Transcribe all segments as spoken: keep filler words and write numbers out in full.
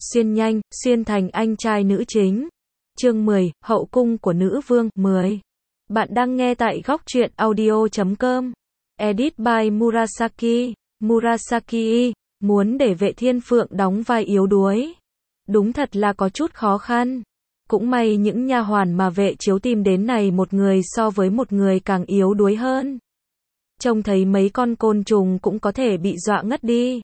xuyên nhanh, xuyên thành anh trai nữ chính. Chương mười, hậu cung của nữ vương. mười. Bạn đang nghe tại góc truyện audio chấm com. Edit by Murasaki. Murasaki, muốn để Vệ Thiên Phượng đóng vai yếu đuối. Đúng thật là có chút khó khăn. Cũng may những nha hoàn mà Vệ Chiếu tìm đến này một người so với một người càng yếu đuối hơn. Trông thấy mấy con côn trùng cũng có thể bị dọa ngất đi.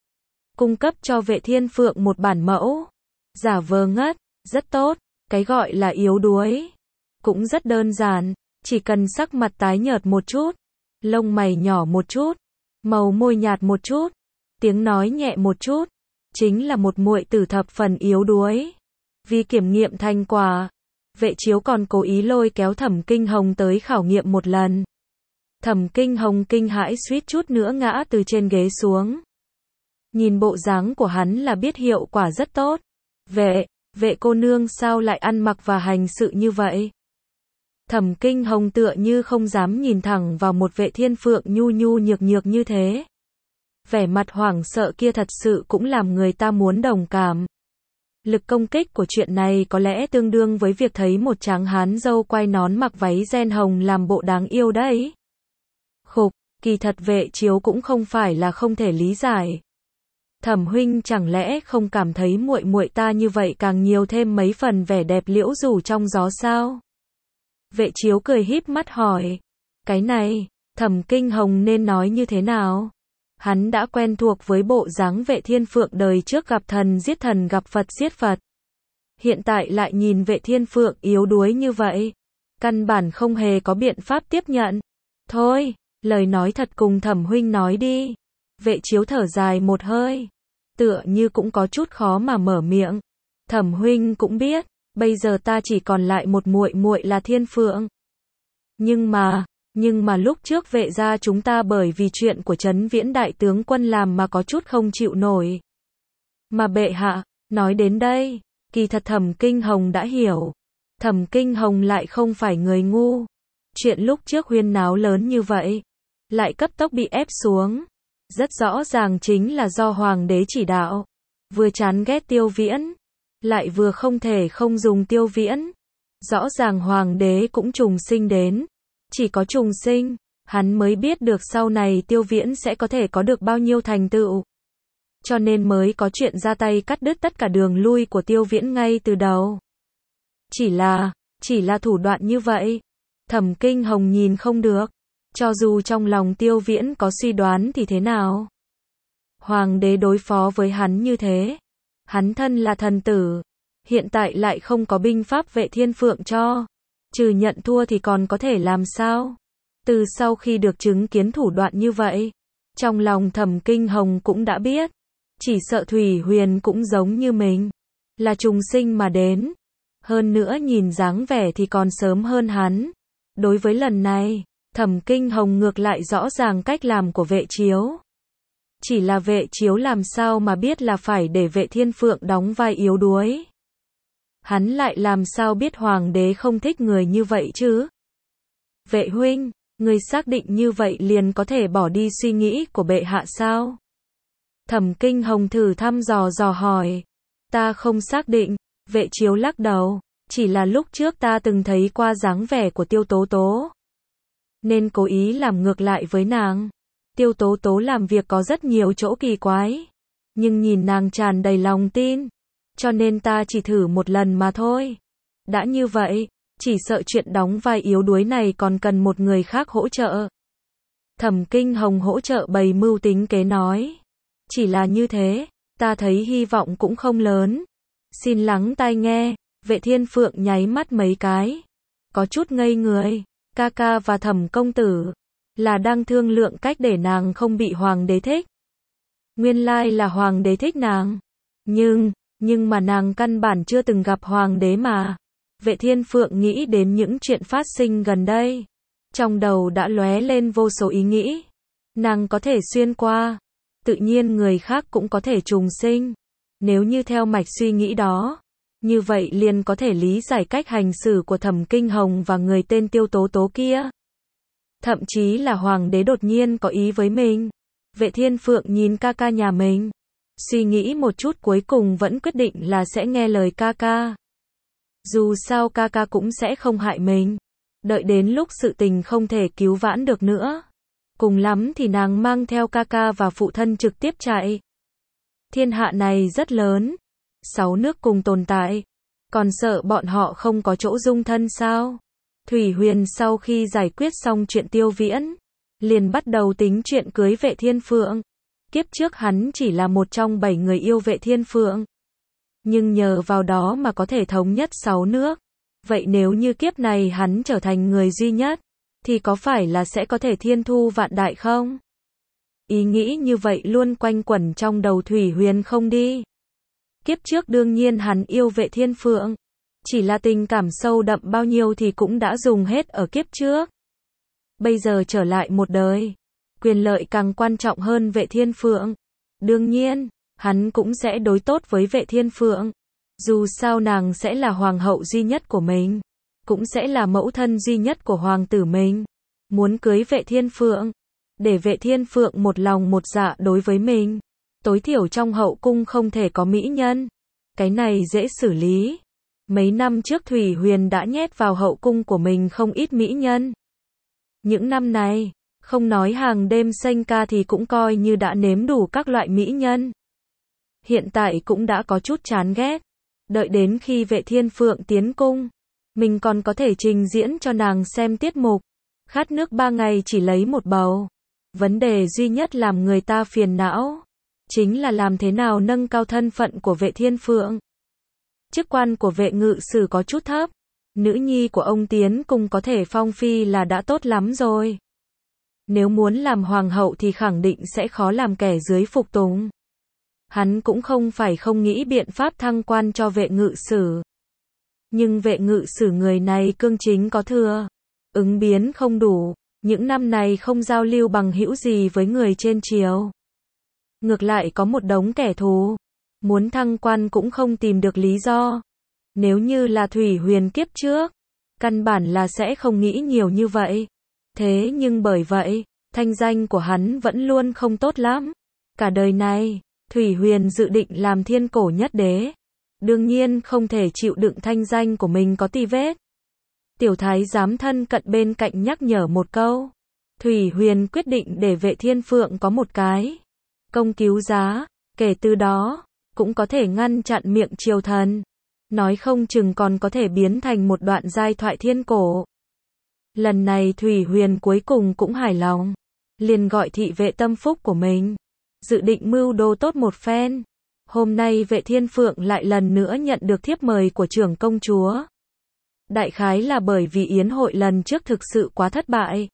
Cung cấp cho Vệ Thiên Phượng một bản mẫu. Giả vờ ngất, rất tốt. Cái gọi là yếu đuối cũng rất đơn giản, chỉ cần sắc mặt tái nhợt một chút, lông mày nhỏ một chút, màu môi nhạt một chút, tiếng nói nhẹ một chút, chính là một muội tử thập phần yếu đuối. Vì kiểm nghiệm thành quả, Vệ Chiếu còn cố ý lôi kéo Thẩm Kinh Hồng tới khảo nghiệm một lần. Thẩm Kinh Hồng kinh hãi suýt chút nữa ngã từ trên ghế xuống. Nhìn bộ dáng của hắn là biết hiệu quả rất tốt. Vệ, vệ cô nương sao lại ăn mặc và hành sự như vậy? Thẩm Kinh Hồng tựa như không dám nhìn thẳng vào một Vệ Thiên Phượng nhu nhu nhược nhược như thế. Vẻ mặt hoảng sợ kia thật sự cũng làm người ta muốn đồng cảm. Lực công kích của chuyện này có lẽ tương đương với việc thấy một tráng hán dâu quay nón mặc váy ren hồng làm bộ đáng yêu đấy. Khục, kỳ thật Vệ Chiếu cũng không phải là không thể lý giải. Thẩm huynh chẳng lẽ không cảm thấy muội muội ta như vậy càng nhiều thêm mấy phần vẻ đẹp liễu rủ trong gió sao? Vệ Chiếu cười híp mắt hỏi. Cái này, Thẩm Kinh Hồng nên nói như thế nào? Hắn đã quen thuộc với bộ dáng Vệ Thiên Phượng đời trước gặp thần giết thần gặp Phật giết Phật. Hiện tại lại nhìn Vệ Thiên Phượng yếu đuối như vậy. Căn bản không hề có biện pháp tiếp nhận. Thôi, lời nói thật cùng Thẩm huynh nói đi. Vệ Chiếu thở dài một hơi. Tựa như cũng có chút khó mà mở miệng. Thẩm huynh cũng biết, bây giờ ta chỉ còn lại một muội muội là Thiên Phượng. Nhưng mà, nhưng mà lúc trước Vệ gia chúng ta bởi vì chuyện của Trấn Viễn đại tướng quân làm mà có chút không chịu nổi. Mà bệ hạ, nói đến đây, kỳ thật Thẩm Kinh Hồng đã hiểu. Thẩm Kinh Hồng lại không phải người ngu. Chuyện lúc trước huyên náo lớn như vậy, lại cấp tốc bị ép xuống. Rất rõ ràng chính là do Hoàng đế chỉ đạo. Vừa chán ghét Tiêu Viễn, lại vừa không thể không dùng Tiêu Viễn. Rõ ràng Hoàng đế cũng trùng sinh đến. Chỉ có trùng sinh, hắn mới biết được sau này Tiêu Viễn sẽ có thể có được bao nhiêu thành tựu. Cho nên mới có chuyện ra tay cắt đứt tất cả đường lui của Tiêu Viễn ngay từ đầu. Chỉ là, chỉ là thủ đoạn như vậy. Thẩm Kinh Hồng nhìn không được. Cho dù trong lòng Tiêu Viễn có suy đoán thì thế nào? Hoàng đế đối phó với hắn như thế. Hắn thân là thần tử. Hiện tại lại không có binh pháp Vệ Thiên Phượng cho. Trừ nhận thua thì còn có thể làm sao? Từ sau khi được chứng kiến thủ đoạn như vậy, trong lòng Thẩm Kinh Hồng cũng đã biết. Chỉ sợ Thủy Huyền cũng giống như mình. Là trùng sinh mà đến. Hơn nữa nhìn dáng vẻ thì còn sớm hơn hắn. Đối với lần này, Thẩm Kinh Hồng ngược lại rõ ràng cách làm của Vệ Chiếu. Chỉ là Vệ Chiếu làm sao mà biết là phải để Vệ Thiên Phượng đóng vai yếu đuối. Hắn lại làm sao biết Hoàng đế không thích người như vậy chứ? Vệ huynh, người xác định như vậy liền có thể bỏ đi suy nghĩ của bệ hạ sao? Thẩm Kinh Hồng thử thăm dò dò hỏi. Ta không xác định, Vệ Chiếu lắc đầu. Chỉ là lúc trước ta từng thấy qua dáng vẻ của Tiêu Tố Tố. Nên cố ý làm ngược lại với nàng. Tiêu Tố Tố làm việc có rất nhiều chỗ kỳ quái. Nhưng nhìn nàng tràn đầy lòng tin. Cho nên ta chỉ thử một lần mà thôi. Đã như vậy, chỉ sợ chuyện đóng vai yếu đuối này còn cần một người khác hỗ trợ. Thẩm Kinh Hồng hỗ trợ bày mưu tính kế nói. Chỉ là như thế, ta thấy hy vọng cũng không lớn. Xin lắng tai nghe, Vệ Thiên Phượng nháy mắt mấy cái. Có chút ngây người. Ca ca và Thẩm công tử là đang thương lượng cách để nàng không bị Hoàng đế thích. Nguyên lai là Hoàng đế thích nàng. Nhưng, nhưng mà nàng căn bản chưa từng gặp Hoàng đế mà. Vệ Thiên Phượng nghĩ đến những chuyện phát sinh gần đây. Trong đầu đã lóe lên vô số ý nghĩ. Nàng có thể xuyên qua. Tự nhiên người khác cũng có thể trùng sinh. Nếu như theo mạch suy nghĩ đó, như vậy liền có thể lý giải cách hành xử của Thẩm Kinh Hồng và người tên Tiêu Tố Tố kia. Thậm chí là Hoàng đế đột nhiên có ý với mình. Vệ Thiên Phượng nhìn ca ca nhà mình. Suy nghĩ một chút cuối cùng vẫn quyết định là sẽ nghe lời ca ca. Dù sao ca ca cũng sẽ không hại mình. Đợi đến lúc sự tình không thể cứu vãn được nữa. Cùng lắm thì nàng mang theo ca ca và phụ thân trực tiếp chạy. Thiên hạ này rất lớn. Sáu nước cùng tồn tại. Còn sợ bọn họ không có chỗ dung thân sao? Thủy Huyền sau khi giải quyết xong chuyện Tiêu Viễn, liền bắt đầu tính chuyện cưới Vệ Thiên Phượng. Kiếp trước hắn chỉ là một trong bảy người yêu Vệ Thiên Phượng. Nhưng nhờ vào đó mà có thể thống nhất sáu nước. Vậy nếu như kiếp này hắn trở thành người duy nhất, thì có phải là sẽ có thể thiên thu vạn đại không? Ý nghĩ như vậy luôn quanh quẩn trong đầu Thủy Huyền không đi. Kiếp trước đương nhiên hắn yêu Vệ Thiên Phượng. Chỉ là tình cảm sâu đậm bao nhiêu thì cũng đã dùng hết ở kiếp trước. Bây giờ trở lại một đời. Quyền lợi càng quan trọng hơn Vệ Thiên Phượng. Đương nhiên, hắn cũng sẽ đối tốt với Vệ Thiên Phượng. Dù sao nàng sẽ là hoàng hậu duy nhất của mình. Cũng sẽ là mẫu thân duy nhất của hoàng tử mình. Muốn cưới Vệ Thiên Phượng. Để Vệ Thiên Phượng một lòng một dạ đối với mình. Tối thiểu trong hậu cung không thể có mỹ nhân. Cái này dễ xử lý. Mấy năm trước Thủy Huyền đã nhét vào hậu cung của mình không ít mỹ nhân. Những năm này, không nói hàng đêm xanh ca thì cũng coi như đã nếm đủ các loại mỹ nhân. Hiện tại cũng đã có chút chán ghét. Đợi đến khi Vệ Thiên Phượng tiến cung, mình còn có thể trình diễn cho nàng xem tiết mục. Khát nước ba ngày chỉ lấy một bầu. Vấn đề duy nhất làm người ta phiền não, chính là làm thế nào nâng cao thân phận của Vệ Thiên Phượng. Chức quan của Vệ Ngự Sử có chút thấp. Nữ nhi của ông tiến cung có thể phong phi là đã tốt lắm rồi. Nếu muốn làm hoàng hậu thì khẳng định sẽ khó làm kẻ dưới phục tùng. Hắn cũng không phải không nghĩ biện pháp thăng quan cho Vệ Ngự Sử. Nhưng Vệ Ngự Sử người này cương chính có thừa. Ứng biến không đủ. Những năm này không giao lưu bằng hữu gì với người trên triều. Ngược lại có một đống kẻ thù. Muốn thăng quan cũng không tìm được lý do. Nếu như là Thủy Huyền kiếp trước, căn bản là sẽ không nghĩ nhiều như vậy. Thế nhưng bởi vậy, thanh danh của hắn vẫn luôn không tốt lắm. Cả đời này, Thủy Huyền dự định làm thiên cổ nhất đế. Đương nhiên không thể chịu đựng thanh danh của mình có tì vết. Tiểu thái giám thân cận bên cạnh nhắc nhở một câu. Thủy Huyền quyết định để Vệ Thiên Phượng có một cái công cứu giá, kể từ đó cũng có thể ngăn chặn miệng triều thần. Nói không chừng còn có thể biến thành một đoạn giai thoại thiên cổ. Lần này Thủy Huyền cuối cùng cũng hài lòng. Liền gọi thị vệ tâm phúc của mình. Dự định mưu đồ tốt một phen. Hôm nay Vệ Thiên Phượng lại lần nữa nhận được thiếp mời của trưởng công chúa. Đại khái là bởi vì yến hội lần trước thực sự quá thất bại.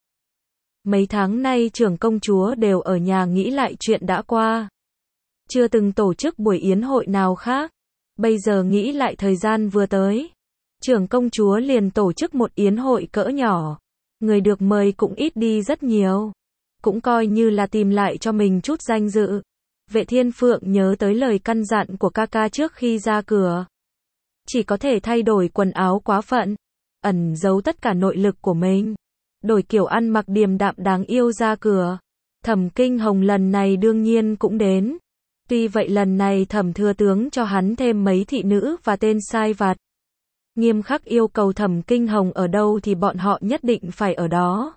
Mấy tháng nay trưởng công chúa đều ở nhà nghĩ lại chuyện đã qua. Chưa từng tổ chức buổi yến hội nào khác. Bây giờ nghĩ lại thời gian vừa tới. Trưởng công chúa liền tổ chức một yến hội cỡ nhỏ. Người được mời cũng ít đi rất nhiều. Cũng coi như là tìm lại cho mình chút danh dự. Vệ Thiên Phượng nhớ tới lời căn dặn của ca ca trước khi ra cửa. Chỉ có thể thay đổi quần áo quá phận. Ẩn giấu tất cả nội lực của mình. Đổi kiểu ăn mặc điềm đạm đáng yêu ra cửa. Thẩm Kinh Hồng lần này đương nhiên cũng đến. Tuy vậy lần này Thẩm thừa tướng cho hắn thêm mấy thị nữ và tên sai vặt. Nghiêm khắc yêu cầu Thẩm Kinh Hồng ở đâu thì bọn họ nhất định phải ở đó.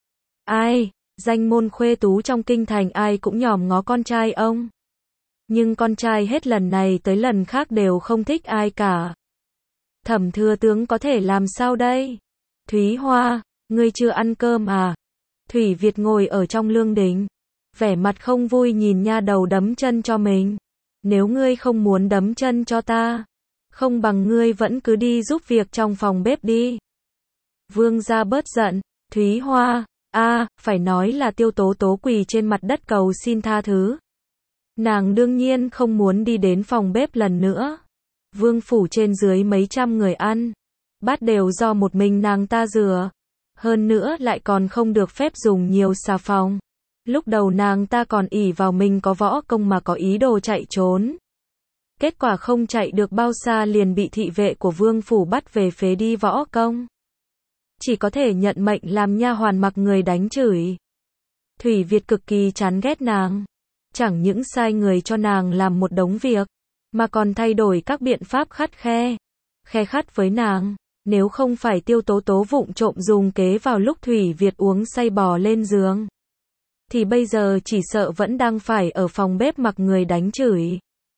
Ai, danh môn khuê tú trong kinh thành ai cũng nhòm ngó con trai ông. Nhưng con trai hết lần này tới lần khác đều không thích ai cả. Thẩm thừa tướng có thể làm sao đây? Thúy Hoa, ngươi chưa ăn cơm à? Thủy Việt ngồi ở trong lương đình. Vẻ mặt không vui nhìn nha đầu đấm chân cho mình. Nếu ngươi không muốn đấm chân cho ta, không bằng ngươi vẫn cứ đi giúp việc trong phòng bếp đi. Vương gia bớt giận. Thúy Hoa, a, à, phải nói là Tiêu Tố Tố quỳ trên mặt đất cầu xin tha thứ. Nàng đương nhiên không muốn đi đến phòng bếp lần nữa. Vương phủ trên dưới mấy trăm người ăn. Bát đều do một mình nàng ta rửa. Hơn nữa lại còn không được phép dùng nhiều xà phòng. Lúc đầu nàng ta còn ỷ vào mình có võ công mà có ý đồ chạy trốn. Kết quả không chạy được bao xa liền bị thị vệ của vương phủ bắt về phế đi võ công. Chỉ có thể nhận mệnh làm nha hoàn mặc người đánh chửi. Thủy Việt cực kỳ chán ghét nàng. chẳng những sai người cho nàng làm một đống việc, mà còn thay đổi các biện pháp khắt khe, khe khắt với nàng. Nếu không phải Tiêu Tố Tố vụng trộm dùng kế vào lúc Thủy Việt uống say bò lên giường, thì bây giờ chỉ sợ vẫn đang phải ở phòng bếp mặc người đánh chửi.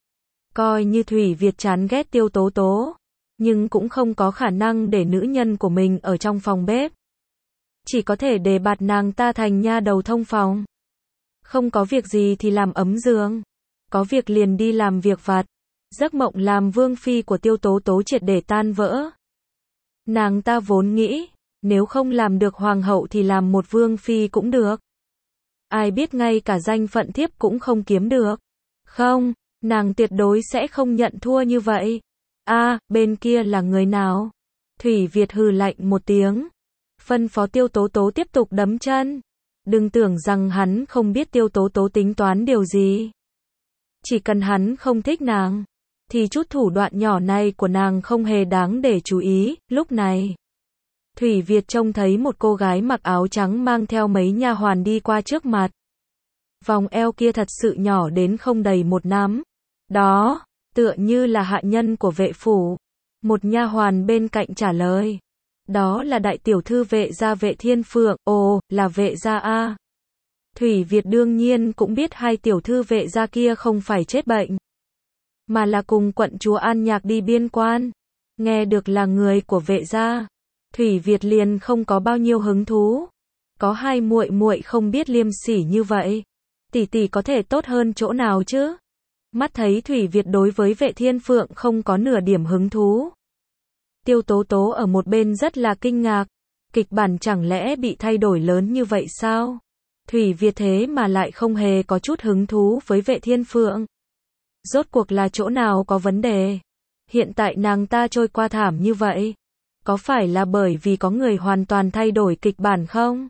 Coi như Thủy Việt chán ghét Tiêu Tố Tố, nhưng cũng không có khả năng để nữ nhân của mình ở trong phòng bếp. Chỉ có thể đề bạt nàng ta thành nha đầu thông phòng. Không có việc gì thì làm ấm giường, có việc liền đi làm việc vặt. Giấc mộng làm vương phi của Tiêu Tố Tố triệt để tan vỡ. Nàng ta vốn nghĩ, nếu không làm được hoàng hậu thì làm một vương phi cũng được. Ai biết ngay cả danh phận thiếp cũng không kiếm được. Không, nàng tuyệt đối sẽ không nhận thua như vậy. A, à, bên kia là người nào? Thủy Việt hừ lạnh một tiếng, phân phó Tiêu Tố Tố tiếp tục đấm chân. Đừng tưởng rằng hắn không biết Tiêu Tố Tố tính toán điều gì. Chỉ cần hắn không thích nàng, thì chút thủ đoạn nhỏ này của nàng không hề đáng để chú ý. Lúc này, Thủy Việt trông thấy một cô gái mặc áo trắng mang theo mấy nha hoàn đi qua trước mặt. Vòng eo kia thật sự nhỏ đến không đầy một nắm. Đó, tựa như là hạ nhân của vệ phủ. Một nha hoàn bên cạnh trả lời. Đó là đại tiểu thư Vệ gia Vệ Thiên Phượng. Ồ, là Vệ gia a. Thủy Việt đương nhiên cũng biết hai tiểu thư Vệ gia kia không phải chết bệnh, mà là cùng quận chúa An Nhạc đi biên quan. Nghe được là người của Vệ gia, Thủy Việt liền không có bao nhiêu hứng thú. Có hai muội muội không biết liêm sỉ như vậy, tỷ tỷ có thể tốt hơn chỗ nào chứ? Mắt thấy Thủy Việt đối với Vệ Thiên Phượng không có nửa điểm hứng thú, Tiêu Tố Tố ở một bên rất là kinh ngạc. Kịch bản chẳng lẽ bị thay đổi lớn như vậy sao? Thủy Việt thế mà lại không hề có chút hứng thú với Vệ Thiên Phượng. Rốt cuộc là chỗ nào có vấn đề? Hiện tại nàng ta trôi qua thảm như vậy, có phải là bởi vì có người hoàn toàn thay đổi kịch bản không?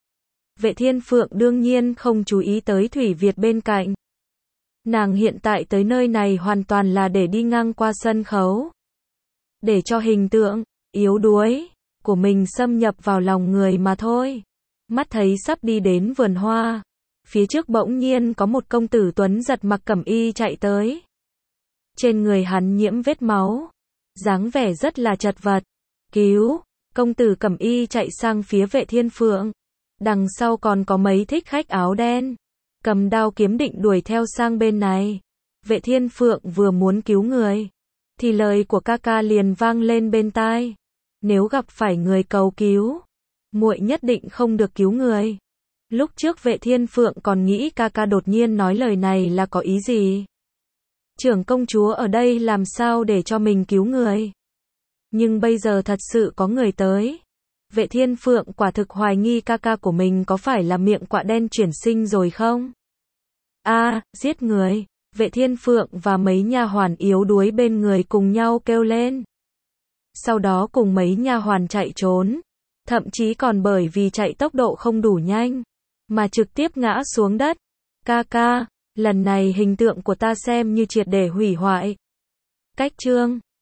Vệ Thiên Phượng đương nhiên không chú ý tới Thủy Việt bên cạnh. Nàng hiện tại tới nơi này hoàn toàn là để đi ngang qua sân khấu, để cho hình tượng yếu đuối của mình xâm nhập vào lòng người mà thôi. Mắt thấy sắp đi đến vườn hoa, phía trước bỗng nhiên có một công tử tuấn giật mặc cẩm y chạy tới. Trên người hắn nhiễm vết máu, dáng vẻ rất là chật vật. Cứu! Công tử cẩm y chạy sang phía Vệ Thiên Phượng. Đằng sau còn có mấy thích khách áo đen, cầm đao kiếm định đuổi theo sang bên này. Vệ Thiên Phượng vừa muốn cứu người, thì lời của ca ca liền vang lên bên tai. Nếu gặp phải người cầu cứu, muội nhất định không được cứu người. Lúc trước Vệ Thiên Phượng còn nghĩ ca ca đột nhiên nói lời này là có ý gì. Trưởng công chúa ở đây làm sao để cho mình cứu người. Nhưng bây giờ thật sự có người tới. Vệ Thiên Phượng quả thực hoài nghi ca ca của mình có phải là miệng quạ đen chuyển sinh rồi không? A, à, giết người! Vệ Thiên Phượng và mấy nha hoàn yếu đuối bên người cùng nhau kêu lên. Sau đó cùng mấy nha hoàn chạy trốn, thậm chí còn bởi vì chạy tốc độ không đủ nhanh, mà trực tiếp ngã xuống đất. Ca ca, lần này hình tượng của ta xem như triệt để hủy hoại. Cách chương